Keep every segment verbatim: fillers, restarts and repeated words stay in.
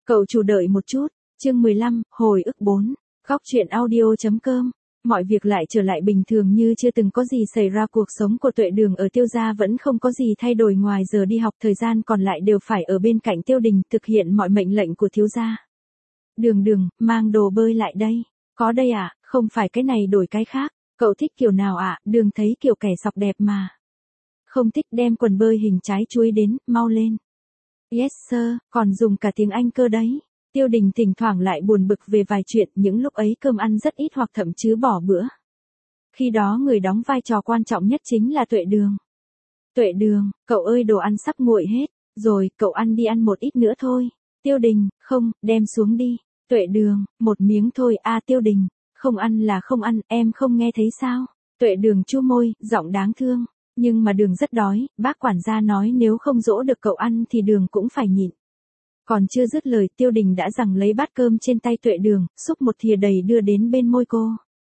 Cậu chủ đợi một chút, chương mười lăm, hồi ức bốn, góc truyện audio.com. Mọi việc lại trở lại bình thường như chưa từng có gì xảy ra. Cuộc sống của Tuệ Đường ở Tiêu gia vẫn không có gì thay đổi ngoài giờ đi học, thời gian còn lại đều phải ở bên cạnh Tiêu Đình thực hiện mọi mệnh lệnh của thiếu gia. Đường Đường, mang đồ bơi lại đây. Có đây ạ, à, không phải cái này đổi cái khác. Cậu thích kiểu nào ạ? À? Đường thấy kiểu kẻ sọc đẹp mà. Không thích, đem quần bơi hình trái chuối đến, mau lên. Yes sir, còn dùng cả tiếng Anh cơ đấy. Tiêu Đình thỉnh thoảng lại buồn bực về vài chuyện, những lúc ấy cơm ăn rất ít hoặc thậm chí bỏ bữa. Khi đó người đóng vai trò quan trọng nhất chính là Tuệ Đường. Tuệ Đường, cậu ơi đồ ăn sắp nguội hết, rồi, cậu ăn đi, ăn một ít nữa thôi. Tiêu Đình, không, đem xuống đi. Tuệ Đường, một miếng thôi. A à, Tiêu Đình, không ăn là không ăn, em không nghe thấy sao? Tuệ Đường chu môi, giọng đáng thương. Nhưng mà Đường rất đói, bác quản gia nói nếu không dỗ được cậu ăn thì Đường cũng phải nhịn. Còn chưa dứt lời, Tiêu Đình đã giằng lấy bát cơm trên tay Tuệ Đường, xúc một thìa đầy đưa đến bên môi cô.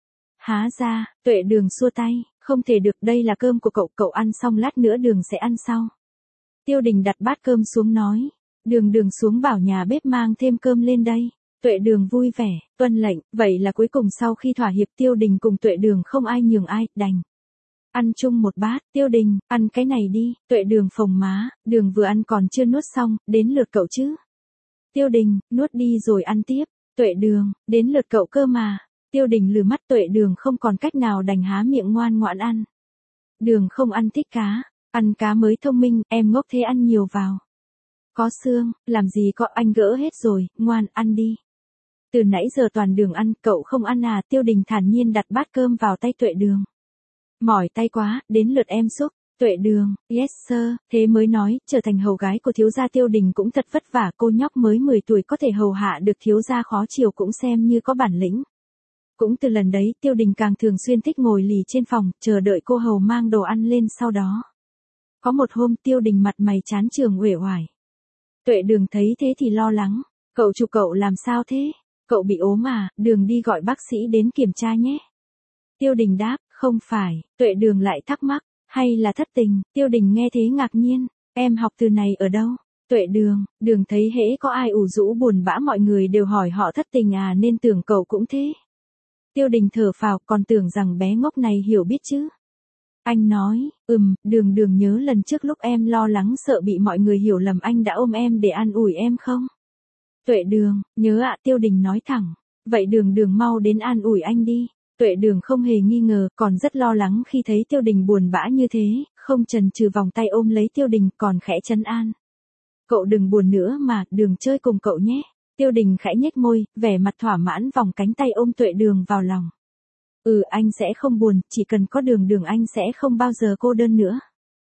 Há ra, Tuệ Đường xua tay, không thể được, đây là cơm của cậu, cậu ăn xong lát nữa Đường sẽ ăn sau. Tiêu Đình đặt bát cơm xuống nói, Đường Đường xuống bảo nhà bếp mang thêm cơm lên đây. Tuệ Đường vui vẻ, tuân lệnh, vậy là cuối cùng sau khi thỏa hiệp Tiêu Đình cùng Tuệ Đường không ai nhường ai, đành ăn chung một bát. Tiêu Đình, ăn cái này đi. Tuệ Đường phồng má, Đường vừa ăn còn chưa nuốt xong, đến lượt cậu chứ. Tiêu Đình, nuốt đi rồi ăn tiếp. Tuệ Đường, đến lượt cậu cơ mà. Tiêu Đình lừ mắt, Tuệ Đường không còn cách nào đành há miệng ngoan ngoãn ăn. Đường không ăn thích cá, ăn cá mới thông minh, em ngốc thế ăn nhiều vào. Có xương, làm gì có, anh gỡ hết rồi, ngoan ăn đi. Từ nãy giờ toàn Đường ăn, cậu không ăn à? Tiêu Đình thản nhiên đặt bát cơm vào tay Tuệ Đường. Mỏi tay quá, đến lượt em xúc. Tuệ Đường, yes sir, thế mới nói, trở thành hầu gái của thiếu gia Tiêu Đình cũng thật vất vả, cô nhóc mới mười tuổi có thể hầu hạ được thiếu gia khó chiều cũng xem như có bản lĩnh. Cũng từ lần đấy, Tiêu Đình càng thường xuyên thích ngồi lì trên phòng, chờ đợi cô hầu mang đồ ăn lên sau đó. Có một hôm, Tiêu Đình mặt mày chán chường uể oải. Tuệ Đường thấy thế thì lo lắng, cậu chủ cậu làm sao thế? Cậu bị ốm à? Đường đi gọi bác sĩ đến kiểm tra nhé. Tiêu Đình đáp, không phải. Tuệ Đường lại thắc mắc, hay là thất tình? Tiêu Đình nghe thế ngạc nhiên, em học từ này ở đâu? Tuệ Đường, Đường thấy hễ có ai ủ rũ buồn bã mọi người đều hỏi họ thất tình à, nên tưởng cậu cũng thế. Tiêu Đình thở phào, còn tưởng rằng bé ngốc này hiểu biết chứ. Anh nói, ừm, Đường Đường nhớ lần trước lúc em lo lắng sợ bị mọi người hiểu lầm anh đã ôm em để an ủi em không? Tuệ Đường, nhớ ạ. Tiêu Đình nói thẳng, vậy Đường Đường mau đến an ủi anh đi. Tuệ Đường không hề nghi ngờ, còn rất lo lắng khi thấy Tiêu Đình buồn bã như thế, không chần chừ vòng tay ôm lấy Tiêu Đình, còn khẽ trấn an. Cậu đừng buồn nữa mà, Đường chơi cùng cậu nhé. Tiêu Đình khẽ nhếch môi, vẻ mặt thỏa mãn vòng cánh tay ôm Tuệ Đường vào lòng. Ừ, anh sẽ không buồn, chỉ cần có Đường Đường anh sẽ không bao giờ cô đơn nữa.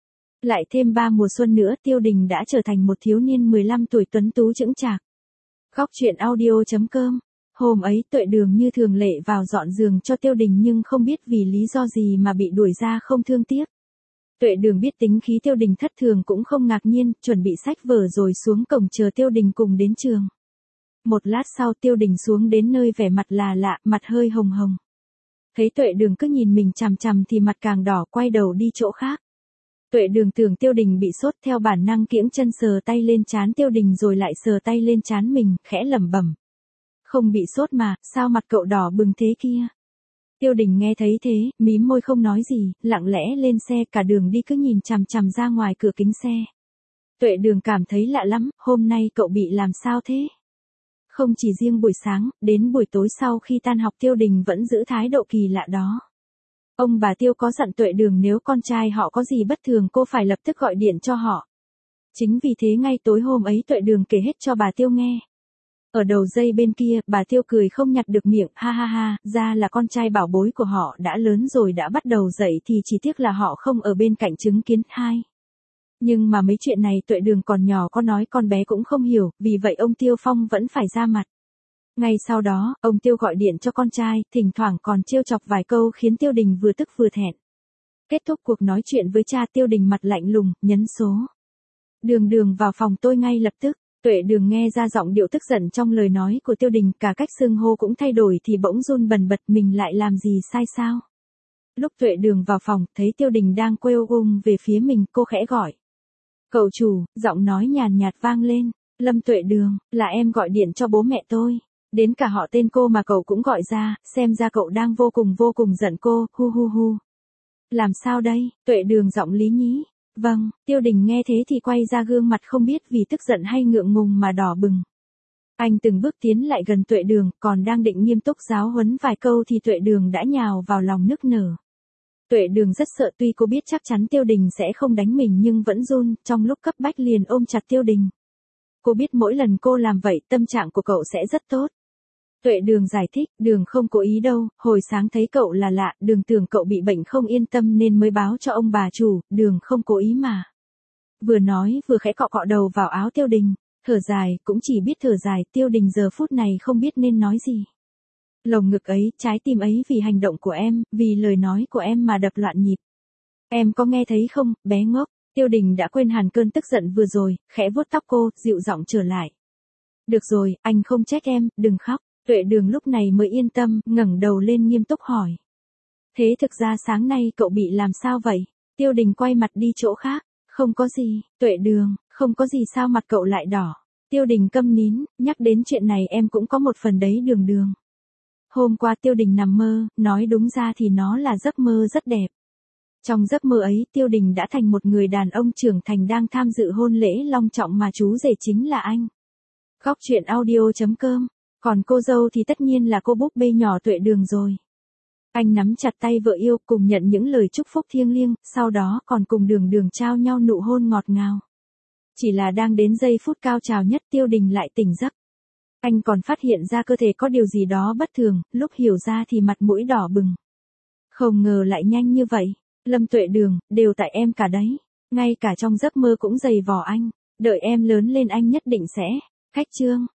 Lại thêm ba mùa xuân nữa, Tiêu Đình đã trở thành một thiếu niên mười lăm tuổi tuấn tú chững chạc. Góc truyện audio.com. Hôm ấy Tuệ Đường như thường lệ vào dọn giường cho Tiêu Đình nhưng không biết vì lý do gì mà bị đuổi ra không thương tiếc. Tuệ Đường biết tính khí Tiêu Đình thất thường cũng không ngạc nhiên, chuẩn bị sách vở rồi xuống cổng chờ Tiêu Đình cùng đến trường. Một lát sau Tiêu Đình xuống đến nơi vẻ mặt là lạ, mặt hơi hồng hồng. Thấy Tuệ Đường cứ nhìn mình chằm chằm thì mặt càng đỏ, quay đầu đi chỗ khác. Tuệ Đường tưởng Tiêu Đình bị sốt, theo bản năng kiễng chân sờ tay lên trán Tiêu Đình rồi lại sờ tay lên trán mình, khẽ lẩm bẩm. Không bị sốt mà, sao mặt cậu đỏ bừng thế kia? Tiêu Đình nghe thấy thế, mím môi không nói gì, lặng lẽ lên xe, cả đường đi cứ nhìn chằm chằm ra ngoài cửa kính xe. Tuệ Đường cảm thấy lạ lắm, hôm nay cậu bị làm sao thế? Không chỉ riêng buổi sáng, đến buổi tối sau khi tan học Tiêu Đình vẫn giữ thái độ kỳ lạ đó. Ông bà Tiêu có dặn Tuệ Đường nếu con trai họ có gì bất thường cô phải lập tức gọi điện cho họ. Chính vì thế ngay tối hôm ấy Tuệ Đường kể hết cho bà Tiêu nghe. Ở đầu dây bên kia, bà Tiêu cười không nhặt được miệng, ha ha ha, ra là con trai bảo bối của họ đã lớn rồi, đã bắt đầu dậy thì chỉ tiếc là họ không ở bên cạnh chứng kiến. Hai. Nhưng mà mấy chuyện này Tuệ Đường còn nhỏ có nói con bé cũng không hiểu, vì vậy ông Tiêu Phong vẫn phải ra mặt. Ngay sau đó, ông Tiêu gọi điện cho con trai, thỉnh thoảng còn trêu chọc vài câu khiến Tiêu Đình vừa tức vừa thẹn. Kết thúc cuộc nói chuyện với cha, Tiêu Đình mặt lạnh lùng, nhấn số. Đường Đường vào phòng tôi ngay lập tức. Tuệ Đường nghe ra giọng điệu tức giận trong lời nói của Tiêu Đình, cả cách xưng hô cũng thay đổi thì bỗng run bần bật, mình lại làm gì sai sao? Lúc Tuệ Đường vào phòng, thấy Tiêu Đình đang quay ôm về phía mình, cô khẽ gọi. Cậu chủ, giọng nói nhàn nhạt vang lên. Lâm Tuệ Đường, là em gọi điện cho bố mẹ tôi. Đến cả họ tên cô mà cậu cũng gọi ra, xem ra cậu đang vô cùng vô cùng giận cô, hu hu hu. Làm sao đây, Tuệ Đường giọng lý nhí. Vâng, Tiêu Đình nghe thế thì quay ra gương mặt không biết vì tức giận hay ngượng ngùng mà đỏ bừng. Anh từng bước tiến lại gần Tuệ Đường, còn đang định nghiêm túc giáo huấn vài câu thì Tuệ Đường đã nhào vào lòng nức nở. Tuệ Đường rất sợ, tuy cô biết chắc chắn Tiêu Đình sẽ không đánh mình nhưng vẫn run, trong lúc cấp bách liền ôm chặt Tiêu Đình. Cô biết mỗi lần cô làm vậy tâm trạng của cậu sẽ rất tốt. Tuệ Đường giải thích, Đường không cố ý đâu, hồi sáng thấy cậu là lạ, Đường tưởng cậu bị bệnh không yên tâm nên mới báo cho ông bà chủ, Đường không cố ý mà. Vừa nói vừa khẽ cọ cọ đầu vào áo Tiêu Đình, thở dài, cũng chỉ biết thở dài, Tiêu Đình giờ phút này không biết nên nói gì. Lồng ngực ấy, trái tim ấy vì hành động của em, vì lời nói của em mà đập loạn nhịp. Em có nghe thấy không, bé ngốc? Tiêu Đình đã quên hẳn cơn tức giận vừa rồi, khẽ vuốt tóc cô, dịu giọng trở lại. Được rồi, anh không trách em, đừng khóc. Tuệ Đường lúc này mới yên tâm, ngẩng đầu lên nghiêm túc hỏi. Thế thực ra sáng nay cậu bị làm sao vậy? Tiêu Đình quay mặt đi chỗ khác. Không có gì, Tuệ Đường, không có gì sao mặt cậu lại đỏ. Tiêu Đình câm nín, nhắc đến chuyện này em cũng có một phần đấy Đường Đường. Hôm qua Tiêu Đình nằm mơ, nói đúng ra thì nó là giấc mơ rất đẹp. Trong giấc mơ ấy Tiêu Đình đã thành một người đàn ông trưởng thành đang tham dự hôn lễ long trọng mà chú rể chính là anh. Góc truyện audio chấm com, còn cô dâu thì tất nhiên là cô búp bê nhỏ Tuệ Đường rồi. Anh nắm chặt tay vợ yêu cùng nhận những lời chúc phúc thiêng liêng, sau đó còn cùng Đường Đường trao nhau nụ hôn ngọt ngào. Chỉ là đang đến giây phút cao trào nhất Tiêu Đình lại tỉnh giấc. Anh còn phát hiện ra cơ thể có điều gì đó bất thường, lúc hiểu ra thì mặt mũi đỏ bừng. Không ngờ lại nhanh như vậy. Lâm Tuệ Đường, đều tại em cả đấy. Ngay cả trong giấc mơ cũng giày vò anh. Đợi em lớn lên anh nhất định sẽ. Khách chương.